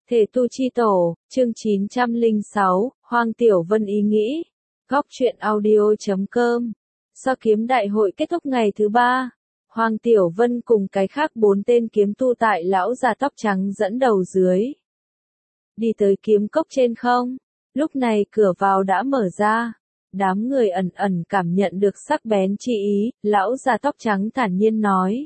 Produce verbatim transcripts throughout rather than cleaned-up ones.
Thể tu chi tổ, chương chín trăm lẻ sáu, Hoàng Tiểu Vân ý nghĩ. Góc truyện audio chấm com. Sau kiếm đại hội kết thúc ngày thứ ba, Hoàng Tiểu Vân cùng cái khác bốn tên kiếm tu tại lão già tóc trắng dẫn đầu dưới. Đi tới kiếm cốc trên không, lúc này cửa vào đã mở ra. Đám người ẩn ẩn cảm nhận được sắc bén chi ý, lão già tóc trắng thản nhiên nói.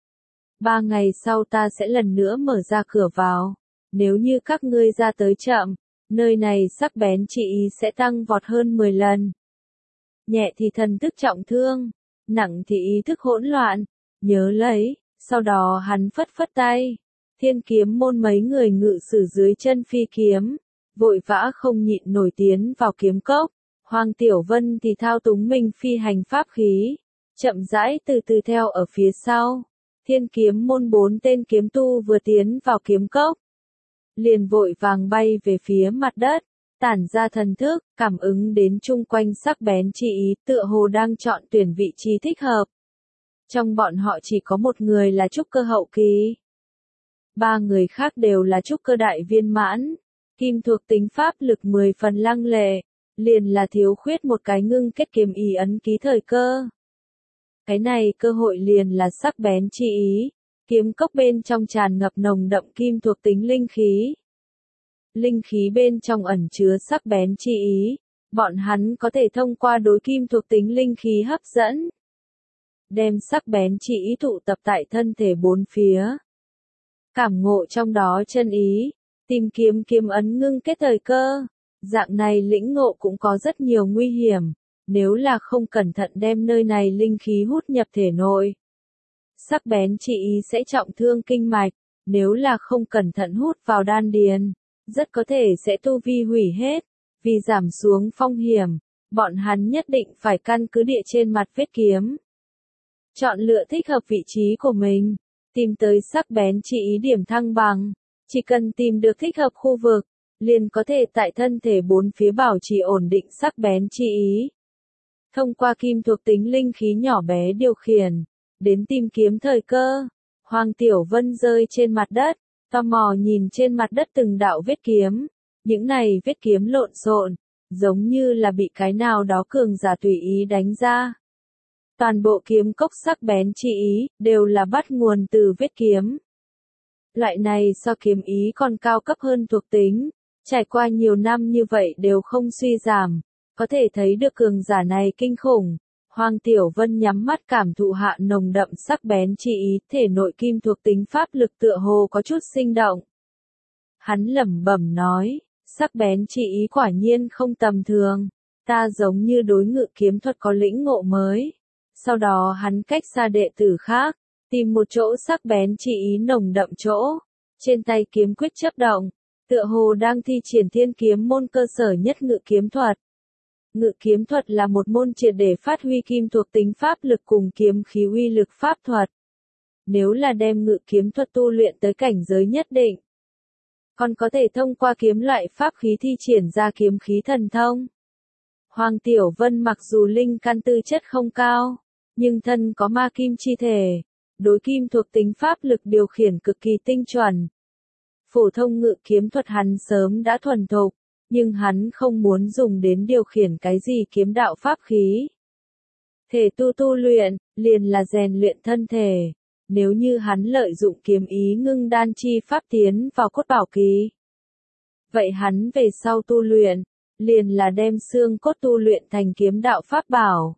Ba ngày sau ta sẽ lần nữa mở ra cửa vào. Nếu như các ngươi ra tới chậm, nơi này sắc bén chi ý sẽ tăng vọt hơn mười lần. Nhẹ thì thần thức trọng thương, nặng thì ý thức hỗn loạn, nhớ lấy, sau đó hắn phất phất tay. Thiên kiếm môn mấy người ngự sử dưới chân phi kiếm, vội vã không nhịn nổi tiến vào kiếm cốc. Hoàng Tiểu Vân thì thao túng mình phi hành pháp khí, chậm rãi từ từ theo ở phía sau. Thiên kiếm môn bốn tên kiếm tu vừa tiến vào kiếm cốc, liền vội vàng bay về phía mặt đất, tản ra thần thức, cảm ứng đến chung quanh sắc bén chi ý, tựa hồ đang chọn tuyển vị trí thích hợp. Trong bọn họ chỉ có một người là trúc cơ hậu kỳ. Ba người khác đều là trúc cơ đại viên mãn, kim thuộc tính pháp lực mười phần lăng lệ, liền là thiếu khuyết một cái ngưng kết kiếm ý ấn ký thời cơ. Cái này cơ hội liền là sắc bén chi ý. Kiếm cốc bên trong tràn ngập nồng đậm kim thuộc tính linh khí. Linh khí bên trong ẩn chứa sắc bén chi ý, bọn hắn có thể thông qua đối kim thuộc tính linh khí hấp dẫn, đem sắc bén chi ý tụ tập tại thân thể bốn phía. Cảm ngộ trong đó chân ý, tìm kiếm kiếm ấn ngưng kết thời cơ, dạng này lĩnh ngộ cũng có rất nhiều nguy hiểm, nếu là không cẩn thận đem nơi này linh khí hút nhập thể nội. Sắc bén chi ý sẽ trọng thương kinh mạch, nếu là không cẩn thận hút vào đan điền, rất có thể sẽ tu vi hủy hết. Vì giảm xuống phong hiểm, bọn hắn nhất định phải căn cứ địa trên mặt vết kiếm. Chọn lựa thích hợp vị trí của mình, tìm tới sắc bén chi ý điểm thăng bằng. Chỉ cần tìm được thích hợp khu vực, liền có thể tại thân thể bốn phía bảo trì ổn định sắc bén chi ý. Thông qua kim thuộc tính linh khí nhỏ bé điều khiển, đến tìm kiếm thời cơ. Hoàng Tiểu Vân rơi trên mặt đất, tò mò nhìn trên mặt đất từng đạo vết kiếm. Những này vết kiếm lộn xộn, giống như là bị cái nào đó cường giả tùy ý đánh ra. Toàn bộ kiếm cốc sắc bén chi ý, đều là bắt nguồn từ vết kiếm. Loại này so kiếm ý còn cao cấp hơn thuộc tính, trải qua nhiều năm như vậy đều không suy giảm, có thể thấy được cường giả này kinh khủng. Hoàng Tiểu Vân nhắm mắt cảm thụ hạ nồng đậm sắc bén chi ý, thể nội kim thuộc tính pháp lực tựa hồ có chút sinh động. Hắn lẩm bẩm nói, sắc bén chi ý quả nhiên không tầm thường, ta giống như đối ngự kiếm thuật có lĩnh ngộ mới. Sau đó hắn cách xa đệ tử khác, tìm một chỗ sắc bén chi ý nồng đậm chỗ, trên tay kiếm quyết chớp động, tựa hồ đang thi triển thiên kiếm môn cơ sở nhất ngự kiếm thuật. Ngự kiếm thuật là một môn triệt để phát huy kim thuộc tính pháp lực cùng kiếm khí uy lực pháp thuật. Nếu là đem ngự kiếm thuật tu luyện tới cảnh giới nhất định, còn có thể thông qua kiếm loại pháp khí thi triển ra kiếm khí thần thông. Hoàng Tiểu Vân mặc dù linh căn tư chất không cao, nhưng thân có ma kim chi thể, đối kim thuộc tính pháp lực điều khiển cực kỳ tinh chuẩn. Phổ thông ngự kiếm thuật hắn sớm đã thuần thục, nhưng hắn không muốn dùng đến điều khiển cái gì kiếm đạo pháp khí. Thể tu tu luyện, liền là rèn luyện thân thể. Nếu như hắn lợi dụng kiếm ý ngưng đan chi pháp tiến vào cốt bảo kỳ, vậy hắn về sau tu luyện, liền là đem xương cốt tu luyện thành kiếm đạo pháp bảo.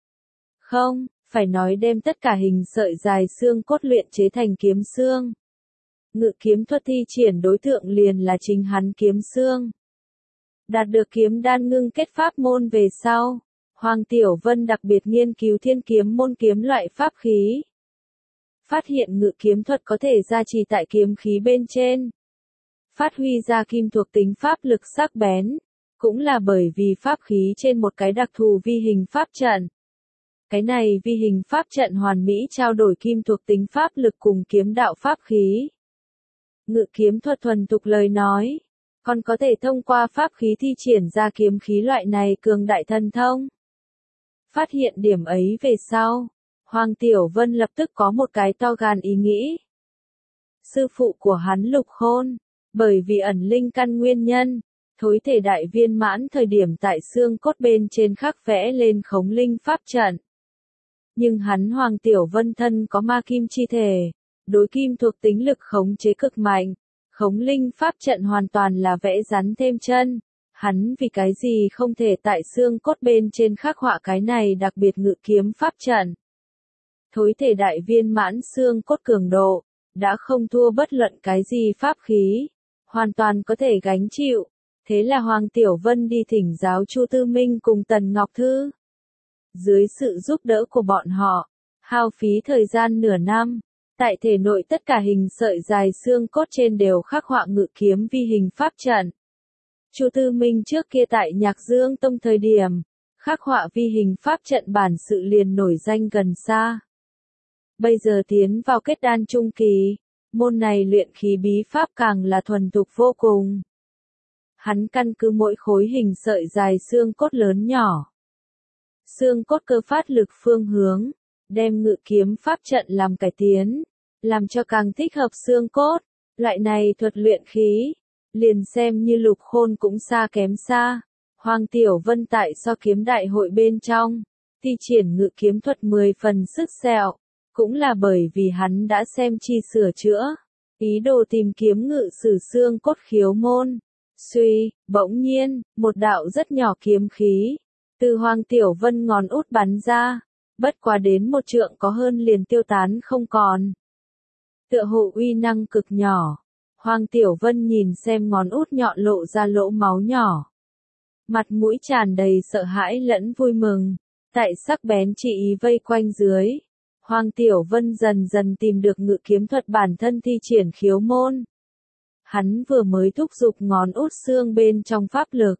Không, phải nói đem tất cả hình sợi dài xương cốt luyện chế thành kiếm xương. Ngự kiếm thuật thi triển đối tượng liền là chính hắn kiếm xương. Đạt được kiếm đan ngưng kết pháp môn về sau, Hoàng Tiểu Vân đặc biệt nghiên cứu thiên kiếm môn kiếm loại pháp khí. Phát hiện ngự kiếm thuật có thể gia trì tại kiếm khí bên trên. Phát huy ra kim thuộc tính pháp lực sắc bén, cũng là bởi vì pháp khí trên một cái đặc thù vi hình pháp trận. Cái này vi hình pháp trận hoàn mỹ trao đổi kim thuộc tính pháp lực cùng kiếm đạo pháp khí. Ngự kiếm thuật thuần tục lời nói, còn có thể thông qua pháp khí thi triển ra kiếm khí loại này cường đại thần thông. Phát hiện điểm ấy về sau, Hoàng Tiểu Vân lập tức có một cái to gan ý nghĩ. Sư phụ của hắn Lục Khôn, Bởi vì ẩn linh căn nguyên nhân, thối thể đại viên mãn thời điểm tại xương cốt bên trên khắc vẽ lên khống linh pháp trận. Nhưng hắn Hoàng Tiểu Vân thân có ma kim chi thể, đối kim thuộc tính lực khống chế cực mạnh, khống linh pháp trận hoàn toàn là vẽ rắn thêm chân. Hắn vì cái gì không thể tại xương cốt bên trên khắc họa cái này đặc biệt ngự kiếm pháp trận. Thối thể đại viên mãn xương cốt cường độ, đã không thua bất luận cái gì pháp khí, hoàn toàn có thể gánh chịu. Thế là Hoàng Tiểu Vân đi thỉnh giáo Chu Tư Minh cùng Tần Ngọc Thư. Dưới sự giúp đỡ của bọn họ, hao phí thời gian nửa năm, tại thể nội tất cả hình sợi dài xương cốt trên đều khắc họa ngự kiếm vi hình pháp trận. Chu Tư Minh trước kia tại Nhạc Dương Tông thời điểm, khắc họa vi hình pháp trận bản sự liền nổi danh gần xa. Bây giờ tiến vào kết đan trung kỳ, môn này luyện khí bí pháp càng là thuần thục vô cùng. Hắn căn cứ mỗi khối hình sợi dài xương cốt lớn nhỏ, xương cốt cơ phát lực phương hướng, đem ngự kiếm pháp trận làm cải tiến, làm cho càng thích hợp xương cốt. Loại này thuật luyện khí, liền xem như Lục Khôn cũng xa kém xa. Hoàng Tiểu Vân tại so kiếm đại hội bên trong, thi triển ngự kiếm thuật mười phần sức sẹo, cũng là bởi vì hắn đã xem chi sửa chữa, ý đồ tìm kiếm ngự sử xương cốt khiếu môn. Suy, bỗng nhiên, một đạo rất nhỏ kiếm khí, từ Hoàng Tiểu Vân ngón út bắn ra, bất quá đến một trượng có hơn liền tiêu tán không còn. Tựa hồ uy năng cực nhỏ, Hoàng Tiểu Vân nhìn xem ngón út nhọn lộ ra lỗ máu nhỏ. Mặt mũi tràn đầy sợ hãi lẫn vui mừng, tại sắc bén chỉ ý vây quanh dưới. Hoàng Tiểu Vân dần dần tìm được ngự kiếm thuật bản thân thi triển khiếu môn. Hắn vừa mới thúc giục ngón út xương bên trong pháp lực,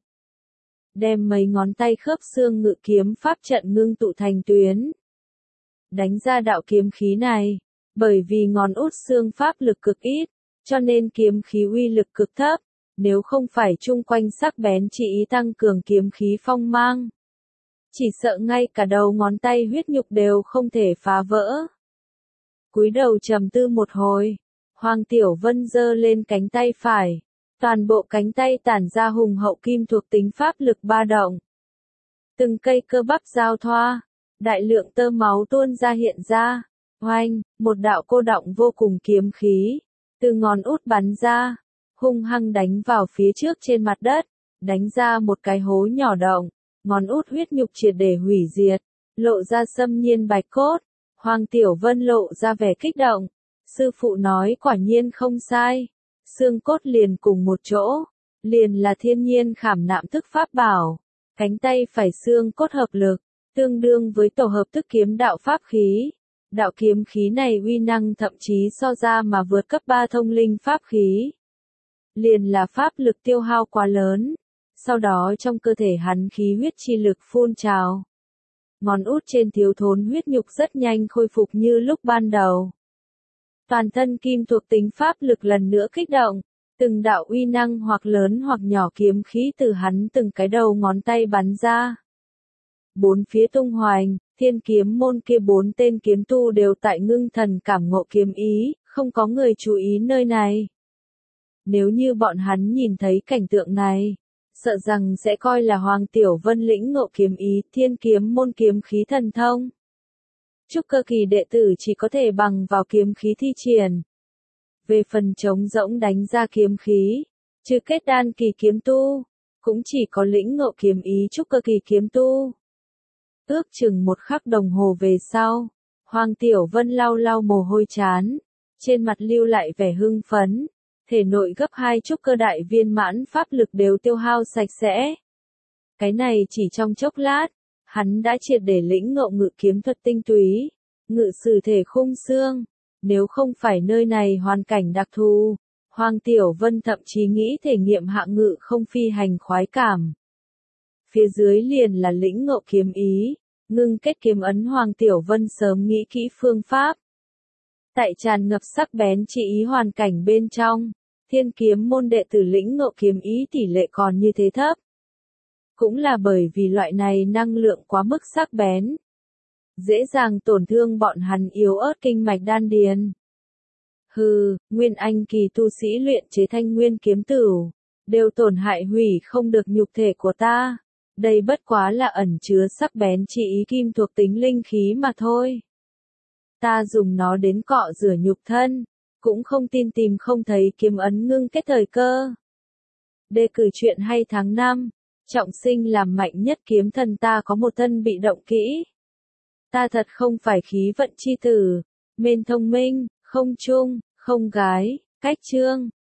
đem mấy ngón tay khớp xương ngự kiếm pháp trận ngưng tụ thành tuyến, đánh ra đạo kiếm khí này. Bởi vì ngón út xương pháp lực cực ít, cho nên kiếm khí uy lực cực thấp, nếu không phải chung quanh sắc bén chỉ ý tăng cường kiếm khí phong mang, chỉ sợ ngay cả đầu ngón tay huyết nhục đều không thể phá vỡ. Cúi đầu trầm tư một hồi, Hoàng Tiểu Vân giơ lên cánh tay phải, toàn bộ cánh tay tản ra hùng hậu kim thuộc tính pháp lực ba động. Từng cây cơ bắp giao thoa, đại lượng tơ máu tuôn ra hiện ra, oanh, một đạo cô đọng vô cùng kiếm khí, từ ngón út bắn ra, hung hăng đánh vào phía trước trên mặt đất, đánh ra một cái hố nhỏ động, ngón út huyết nhục triệt để hủy diệt, lộ ra xâm nhiên bạch cốt. Hoàng Tiểu Vân lộ ra vẻ kích động, sư phụ nói quả nhiên không sai, xương cốt liền cùng một chỗ, liền là thiên nhiên khảm nạm thức pháp bảo, cánh tay phải xương cốt hợp lực, tương đương với tổ hợp thức kiếm đạo pháp khí. Đạo kiếm khí này uy năng thậm chí so ra mà vượt cấp ba thông linh pháp khí. Liền là pháp lực tiêu hao quá lớn, sau đó trong cơ thể hắn khí huyết chi lực phun trào. Ngón út trên thiếu thốn huyết nhục rất nhanh khôi phục như lúc ban đầu. Toàn thân kim thuộc tính pháp lực lần nữa kích động, từng đạo uy năng hoặc lớn hoặc nhỏ kiếm khí từ hắn từng cái đầu ngón tay bắn ra. Bốn phía tung hoành, thiên kiếm môn kia bốn tên kiếm tu đều tại ngưng thần cảm ngộ kiếm ý, không có người chú ý nơi này. Nếu như bọn hắn nhìn thấy cảnh tượng này, sợ rằng sẽ coi là Hoàng Tiểu Vân lĩnh ngộ kiếm ý, thiên kiếm môn kiếm khí thần thông. Trúc cơ kỳ đệ tử chỉ có thể bằng vào kiếm khí thi triển. Về phần trống rỗng đánh ra kiếm khí, trừ kết đan kỳ kiếm tu, cũng chỉ có lĩnh ngộ kiếm ý trúc cơ kỳ kiếm tu. Ước chừng một khắc đồng hồ về sau, Hoàng Tiểu Vân lau lau mồ hôi chán, trên mặt lưu lại vẻ hưng phấn, thể nội gấp hai trúc cơ đại viên mãn pháp lực đều tiêu hao sạch sẽ. Cái này chỉ trong chốc lát, hắn đã triệt để lĩnh ngộ ngự kiếm thuật tinh túy, ngự sử thể khung xương. Nếu không phải nơi này hoàn cảnh đặc thù, Hoàng Tiểu Vân thậm chí nghĩ thể nghiệm hạng ngự không phi hành khoái cảm. Phía dưới liền là lĩnh ngộ kiếm ý, ngưng kết kiếm ấn. Hoàng Tiểu Vân sớm nghĩ kỹ phương pháp. Tại tràn ngập sắc bén chỉ ý hoàn cảnh bên trong, thiên kiếm môn đệ tử lĩnh ngộ kiếm ý tỷ lệ còn như thế thấp. Cũng là bởi vì loại này năng lượng quá mức sắc bén, dễ dàng tổn thương bọn hắn yếu ớt kinh mạch đan điền. Hừ, nguyên anh kỳ tu sĩ luyện chế thanh nguyên kiếm tửu, đều tổn hại hủy không được nhục thể của ta. Đây bất quá là ẩn chứa sắc bén chỉ ý kim thuộc tính linh khí mà thôi. Ta dùng nó đến cọ rửa nhục thân, cũng không tin tìm không thấy kiếm ấn ngưng kết thời cơ. Đề cử truyện hay tháng năm, trọng sinh làm mạnh nhất kiếm thần ta có một thân bị động kỹ. Ta thật không phải khí vận chi tử, mên thông minh, không trung, không gái, cách chương.